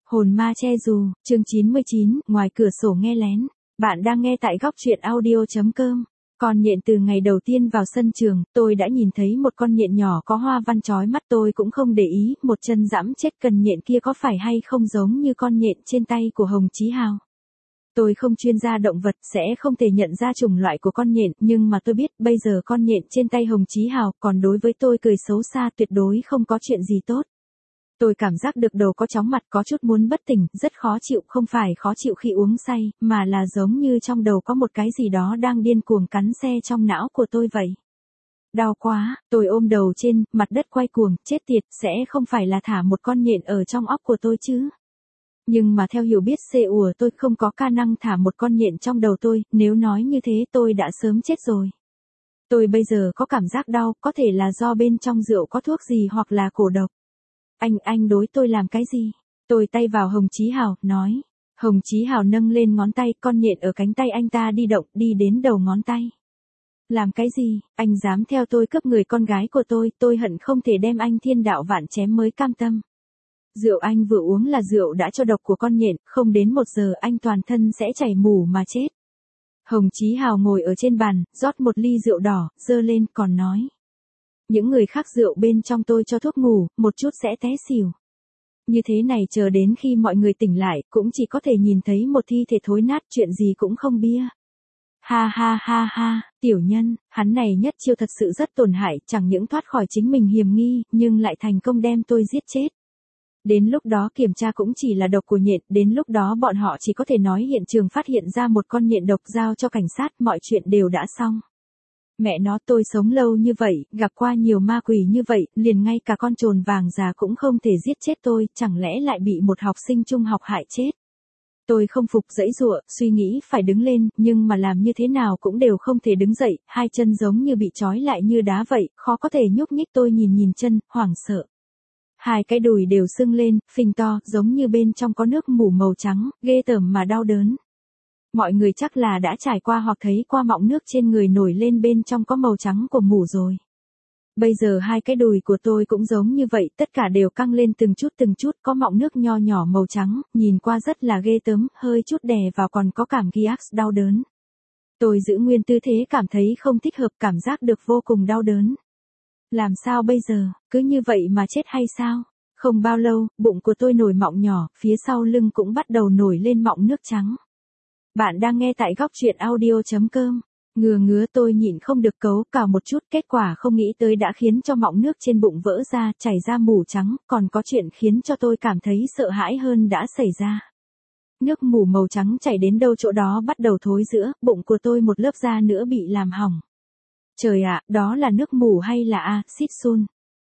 Hồn ma che dù, chương 99, ngoài cửa sổ nghe lén. Bạn đang nghe tại góc truyện audio.com. Con nhện từ ngày đầu tiên vào sân trường, tôi đã nhìn thấy một con nhện nhỏ có hoa văn chói mắt, tôi cũng không để ý, một chân dẫm chết cần nhện kia có phải hay không giống như con nhện trên tay của Hồng Chí Hào. Tôi không chuyên gia động vật, sẽ không thể nhận ra chủng loại của con nhện, nhưng mà tôi biết bây giờ con nhện trên tay Hồng Chí Hào, còn đối với tôi cười xấu xa, tuyệt đối không có chuyện gì tốt. Tôi cảm giác được đầu có chóng mặt, có chút muốn bất tỉnh, rất khó chịu, không phải khó chịu khi uống say, mà là giống như trong đầu có một cái gì đó đang điên cuồng cắn xe trong não của tôi vậy. Đau quá, tôi ôm đầu trên, mặt đất quay cuồng, chết tiệt, sẽ không phải là thả một con nhện ở trong óc của tôi chứ. Nhưng mà theo hiểu biết của tôi không có khả năng thả một con nhện trong đầu tôi, nếu nói như thế tôi đã sớm chết rồi. Tôi bây giờ có cảm giác đau, có thể là do bên trong rượu có thuốc gì hoặc là cổ độc. Anh đối tôi làm cái gì? Tôi tay vào Hồng Chí Hào, nói. Hồng Chí Hào nâng lên ngón tay, con nhện ở cánh tay anh ta đi động, đi đến đầu ngón tay. Làm cái gì? Anh dám theo tôi cướp người con gái của tôi hận không thể đem anh thiên đạo vạn chém mới cam tâm. Rượu anh vừa uống là rượu đã cho độc của con nhện, không đến 1 giờ anh toàn thân sẽ chảy mủ mà chết. Hồng Chí Hào ngồi ở trên bàn, rót một ly rượu đỏ, dơ lên, còn nói. Những người khác rượu bên trong tôi cho thuốc ngủ, một chút sẽ té xỉu. Như thế này chờ đến khi mọi người tỉnh lại, cũng chỉ có thể nhìn thấy một thi thể thối nát, chuyện gì cũng không bia. Ha ha ha ha, tiểu nhân, hắn này nhất chiêu thật sự rất tổn hại, chẳng những thoát khỏi chính mình hiểm nghi, nhưng lại thành công đem tôi giết chết. Đến lúc đó kiểm tra cũng chỉ là độc của nhện, đến lúc đó bọn họ chỉ có thể nói hiện trường phát hiện ra một con nhện độc, giao cho cảnh sát, mọi chuyện đều đã xong. Mẹ nó, tôi sống lâu như vậy, gặp qua nhiều ma quỷ như vậy, liền ngay cả con trồn vàng già cũng không thể giết chết tôi, chẳng lẽ lại bị một học sinh trung học hại chết. Tôi không phục, giãy giụa, suy nghĩ phải đứng lên, nhưng mà làm như thế nào cũng đều không thể đứng dậy, hai chân giống như bị trói lại như đá vậy, khó có thể nhúc nhích. Tôi nhìn chân, hoảng sợ. Hai cái đùi đều sưng lên, phình to, giống như bên trong có nước mủ màu trắng, ghê tởm mà đau đớn. Mọi người chắc là đã trải qua hoặc thấy qua mọng nước trên người nổi lên bên trong có màu trắng của mủ rồi. Bây giờ hai cái đùi của tôi cũng giống như vậy, tất cả đều căng lên từng chút, có mọng nước nho nhỏ màu trắng, nhìn qua rất là ghê tởm, hơi chút đè vào còn có cảm giác đau đớn. Tôi giữ nguyên tư thế, cảm thấy không thích hợp, cảm giác được vô cùng đau đớn. Làm sao bây giờ, cứ như vậy mà chết hay sao? Không bao lâu, bụng của tôi nổi mọng nhỏ, phía sau lưng cũng bắt đầu nổi lên mọng nước trắng. Bạn đang nghe tại góc truyện audio.com. Ngứa tôi nhịn không được cấu cào một chút, kết quả không nghĩ tới đã khiến cho mọng nước trên bụng vỡ ra, chảy ra mủ trắng, còn có chuyện khiến cho tôi cảm thấy sợ hãi hơn đã xảy ra. Nước mủ màu trắng chảy đến đâu chỗ đó bắt đầu thối rữa, bụng của tôi một lớp da nữa bị làm hỏng. Trời ạ, đó là nước mủ hay là axit sun?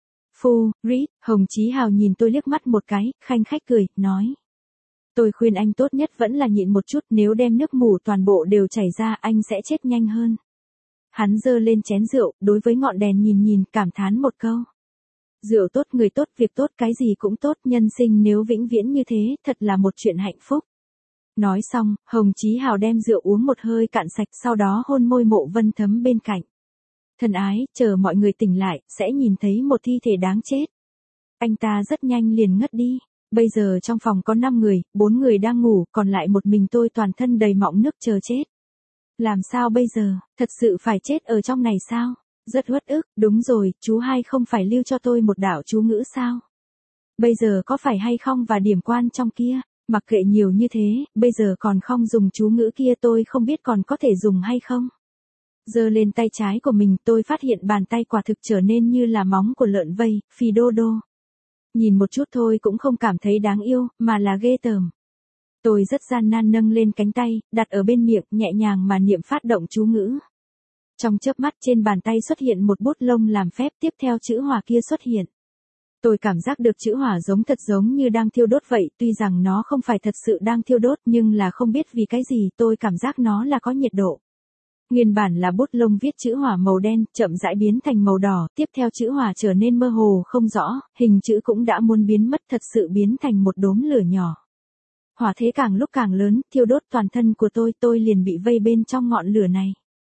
Phu, rít, Hồng Chí Hào nhìn tôi liếc mắt một cái, khanh khách cười, nói. Tôi khuyên anh tốt nhất vẫn là nhịn một chút, nếu đem nước mủ toàn bộ đều chảy ra anh sẽ chết nhanh hơn. Hắn giơ lên chén rượu, đối với ngọn đèn nhìn, cảm thán một câu. Rượu tốt, người tốt, việc tốt, cái gì cũng tốt, nhân sinh nếu vĩnh viễn như thế, thật là một chuyện hạnh phúc. Nói xong, Hồng Chí Hào đem rượu uống một hơi cạn sạch, sau đó hôn môi Mộ Vân Thấm bên cạnh. Thân ái, chờ mọi người tỉnh lại, sẽ nhìn thấy một thi thể đáng chết. Anh ta rất nhanh liền ngất đi. Bây giờ trong phòng có 5 người, 4 người đang ngủ, còn lại một mình tôi toàn thân đầy mọng nước chờ chết. Làm sao bây giờ, thật sự phải chết ở trong này sao? Rất uất ức, đúng rồi, chú hai không phải lưu cho tôi một đạo chú ngữ sao? Bây giờ có phải hay không và điểm quan trong kia, mặc kệ nhiều như thế, bây giờ còn không dùng chú ngữ kia tôi không biết còn có thể dùng hay không? Giơ lên tay trái của mình tôi phát hiện bàn tay quả thực trở nên như là móng của lợn vây, phì đô đô. Nhìn một chút thôi cũng không cảm thấy đáng yêu, mà là ghê tởm. Tôi rất gian nan nâng lên cánh tay, đặt ở bên miệng, nhẹ nhàng mà niệm phát động chú ngữ. Trong chớp mắt trên bàn tay xuất hiện một bút lông làm phép, tiếp theo chữ hỏa kia xuất hiện. Tôi cảm giác được chữ hỏa giống như đang thiêu đốt vậy, tuy rằng nó không phải thật sự đang thiêu đốt nhưng là không biết vì cái gì tôi cảm giác nó là có nhiệt độ. Nguyên bản là bút lông viết chữ hỏa màu đen, chậm rãi biến thành màu đỏ, tiếp theo chữ hỏa trở nên mơ hồ không rõ, hình chữ cũng đã muốn biến mất, thật sự biến thành một đốm lửa nhỏ. Hỏa thế càng lúc càng lớn, thiêu đốt toàn thân của tôi liền bị vây bên trong ngọn lửa này.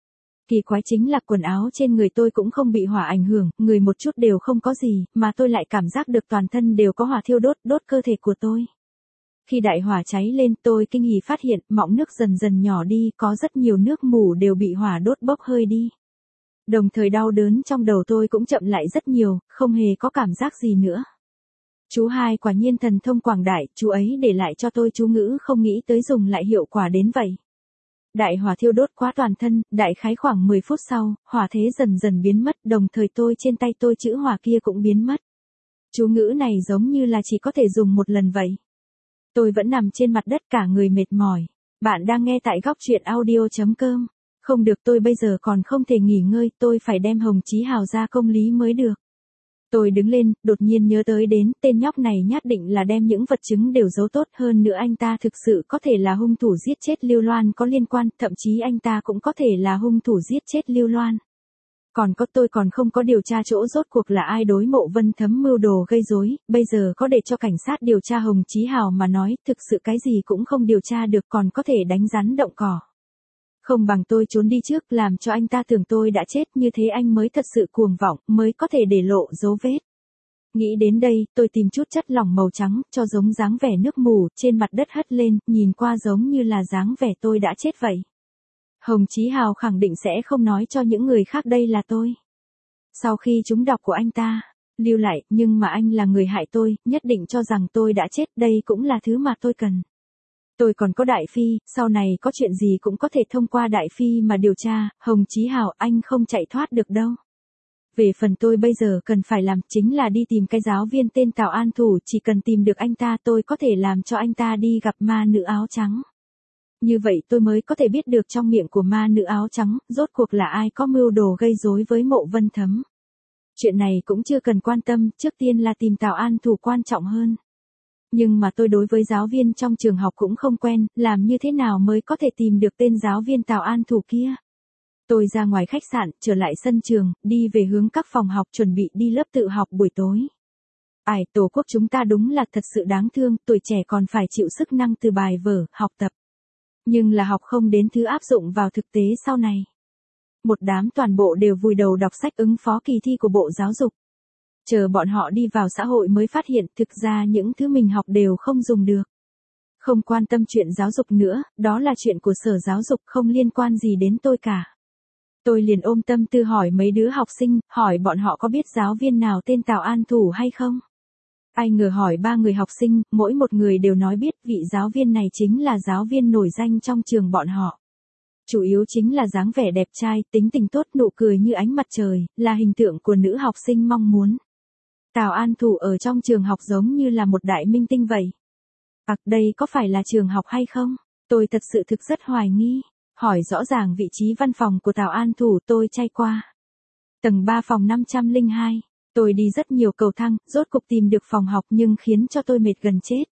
Kỳ quái chính là quần áo trên người tôi cũng không bị hỏa ảnh hưởng, người một chút đều không có gì, mà tôi lại cảm giác được toàn thân đều có hỏa thiêu đốt, đốt cơ thể của tôi. Khi đại hỏa cháy lên tôi kinh hỉ phát hiện mọng nước dần dần nhỏ đi, có rất nhiều nước mủ đều bị hỏa đốt bốc hơi đi. Đồng thời đau đớn trong đầu tôi cũng chậm lại rất nhiều, không hề có cảm giác gì nữa. Chú hai quả nhiên thần thông quảng đại, chú ấy để lại cho tôi chú ngữ không nghĩ tới dùng lại hiệu quả đến vậy. Đại hỏa thiêu đốt quá toàn thân, đại khái khoảng 10 phút sau, hỏa thế dần dần biến mất, đồng thời tôi trên tay tôi chữ hỏa kia cũng biến mất. Chú ngữ này giống như là chỉ có thể dùng một lần vậy. Tôi vẫn nằm trên mặt đất cả người mệt mỏi. Bạn đang nghe tại góc truyện audio.com. Không được, tôi bây giờ còn không thể nghỉ ngơi, tôi phải đem Hồng Chí Hào ra công lý mới được. Tôi đứng lên, đột nhiên nhớ tới đến, tên nhóc này nhất định là đem những vật chứng đều giấu tốt, hơn nữa anh ta thực sự có thể là hung thủ giết chết Lưu Loan có liên quan, thậm chí anh ta cũng có thể là hung thủ giết chết Lưu Loan. Còn có tôi còn không có điều tra chỗ rốt cuộc là ai đối Mộ Vân Thấm mưu đồ gây rối, bây giờ có để cho cảnh sát điều tra Hồng Chí Hào mà nói, thực sự cái gì cũng không điều tra được, còn có thể đánh rắn động cỏ. Không bằng tôi trốn đi trước, làm cho anh ta tưởng tôi đã chết, như thế anh mới thật sự cuồng vọng, mới có thể để lộ dấu vết. Nghĩ đến đây, tôi tìm chút chất lỏng màu trắng, cho giống dáng vẻ nước mù, trên mặt đất hất lên, nhìn qua giống như là dáng vẻ tôi đã chết vậy. Hồng Chí Hào khẳng định sẽ không nói cho những người khác đây là tôi. Sau khi trúng độc của anh ta, lưu lại, nhưng mà anh là người hại tôi, nhất định cho rằng tôi đã chết, đây cũng là thứ mà tôi cần. Tôi còn có Đại Phi, sau này có chuyện gì cũng có thể thông qua Đại Phi mà điều tra, Hồng Chí Hào anh không chạy thoát được đâu. Về phần tôi bây giờ cần phải làm chính là đi tìm cái giáo viên tên Tào An Thủ, chỉ cần tìm được anh ta tôi có thể làm cho anh ta đi gặp ma nữ áo trắng. Như vậy tôi mới có thể biết được trong miệng của ma nữ áo trắng, rốt cuộc là ai có mưu đồ gây rối với Mộ Vân Thấm. Chuyện này cũng chưa cần quan tâm, trước tiên là tìm Tào An Thủ quan trọng hơn. Nhưng mà tôi đối với giáo viên trong trường học cũng không quen, làm như thế nào mới có thể tìm được tên giáo viên Tào An Thủ kia. Tôi ra ngoài khách sạn, trở lại sân trường, đi về hướng các phòng học chuẩn bị đi lớp tự học buổi tối. Ai, Tổ quốc chúng ta đúng là thật sự đáng thương, tuổi trẻ còn phải chịu sức năng từ bài vở, học tập. Nhưng là học không đến thứ áp dụng vào thực tế sau này. Một đám toàn bộ đều vùi đầu đọc sách ứng phó kỳ thi của Bộ Giáo dục. Chờ bọn họ đi vào xã hội mới phát hiện thực ra những thứ mình học đều không dùng được. Không quan tâm chuyện giáo dục nữa, đó là chuyện của Sở Giáo dục, không liên quan gì đến tôi cả. Tôi liền ôm tâm tư hỏi mấy đứa học sinh, hỏi bọn họ có biết giáo viên nào tên Tào An Thủ hay không? Ai ngờ hỏi 3 người học sinh, mỗi một người đều nói biết, vị giáo viên này chính là giáo viên nổi danh trong trường bọn họ. Chủ yếu chính là dáng vẻ đẹp trai, tính tình tốt, nụ cười như ánh mặt trời, là hình tượng của nữ học sinh mong muốn. Tào An Thủ ở trong trường học giống như là một đại minh tinh vậy. Đây có phải là trường học hay không? Tôi thật sự rất hoài nghi. Hỏi rõ ràng vị trí văn phòng của Tào An Thủ, tôi chay qua. Tầng 3 phòng 502. Tôi đi rất nhiều cầu thang, rốt cục tìm được phòng học nhưng khiến cho tôi mệt gần chết.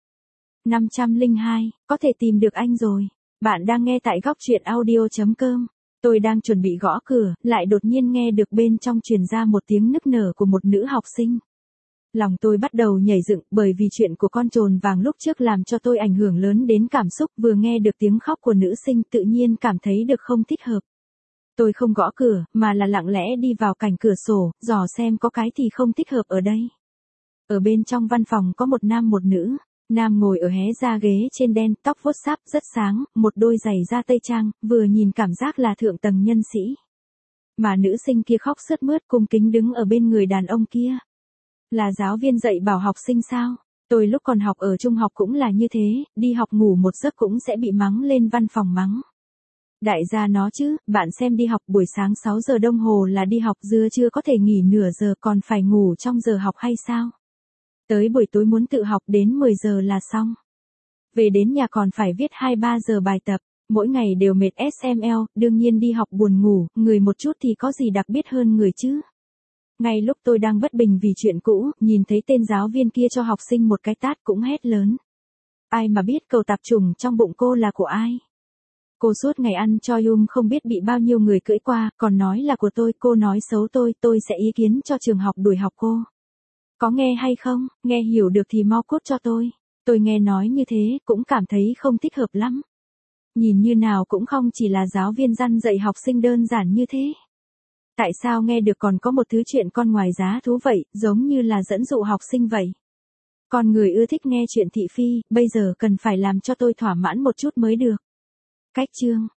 502, có thể tìm được anh rồi. Bạn đang nghe tại góc truyện audio.com. Tôi đang chuẩn bị gõ cửa, lại đột nhiên nghe được bên trong truyền ra một tiếng nức nở của một nữ học sinh. Lòng tôi bắt đầu nhảy dựng, bởi vì chuyện của con trồn vàng lúc trước làm cho tôi ảnh hưởng lớn đến cảm xúc, vừa nghe được tiếng khóc của nữ sinh tự nhiên cảm thấy được không thích hợp. Tôi không gõ cửa, mà là lặng lẽ đi vào cạnh cửa sổ, dò xem có cái thì không thích hợp ở đây. Ở bên trong văn phòng có một nam một nữ. Nam ngồi ở hé ra ghế trên đen, tóc vuốt sáp rất sáng, một đôi giày da tây trang, vừa nhìn cảm giác là thượng tầng nhân sĩ. Mà nữ sinh kia khóc sướt mướt cung kính đứng ở bên người đàn ông kia. Là giáo viên dạy bảo học sinh sao? Tôi lúc còn học ở trung học cũng là như thế, đi học ngủ một giấc cũng sẽ bị mắng lên văn phòng mắng. Đại gia nó chứ, bạn xem đi học buổi sáng 6 giờ đồng hồ là đi học, dưa chưa có thể nghỉ nửa giờ còn phải ngủ trong giờ học hay sao? Tới buổi tối muốn tự học đến 10 giờ là xong. Về đến nhà còn phải viết 2-3 giờ bài tập, mỗi ngày đều mệt SML, đương nhiên đi học buồn ngủ, người một chút thì có gì đặc biệt hơn người chứ. Ngay lúc tôi đang bất bình vì chuyện cũ, nhìn thấy tên giáo viên kia cho học sinh một cái tát cũng hét lớn. Ai mà biết cầu tạp trùng trong bụng cô là của ai? Cô suốt ngày ăn cho không biết bị bao nhiêu người cưỡi qua, còn nói là của tôi, cô nói xấu tôi sẽ ý kiến cho trường học đuổi học cô. Có nghe hay không, nghe hiểu được thì mau cút cho tôi. Tôi nghe nói như thế, cũng cảm thấy không thích hợp lắm. Nhìn như nào cũng không chỉ là giáo viên răn dạy học sinh đơn giản như thế. Tại sao nghe được còn có một thứ chuyện con ngoài giá thú vậy, giống như là dẫn dụ học sinh vậy. Con người ưa thích nghe chuyện thị phi, bây giờ cần phải làm cho tôi thỏa mãn một chút mới được. Cách chương